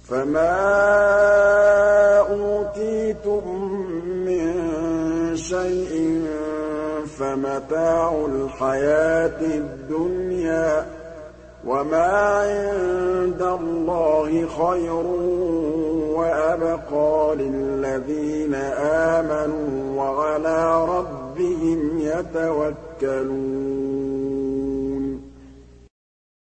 فَمَا أُوتِيتُم مِّن شَيْءٍ فَمَتَاعُ الْحَيَاةِ الدُّنْيَا ۖ وَمَا عِندَ اللَّهِ خَيْرٌ وَأَبْقَىٰ لِلَّذِينَ آمَنُوا وَعَلَىٰ رَبِّهِمْ يَتَوَكَّلُونَ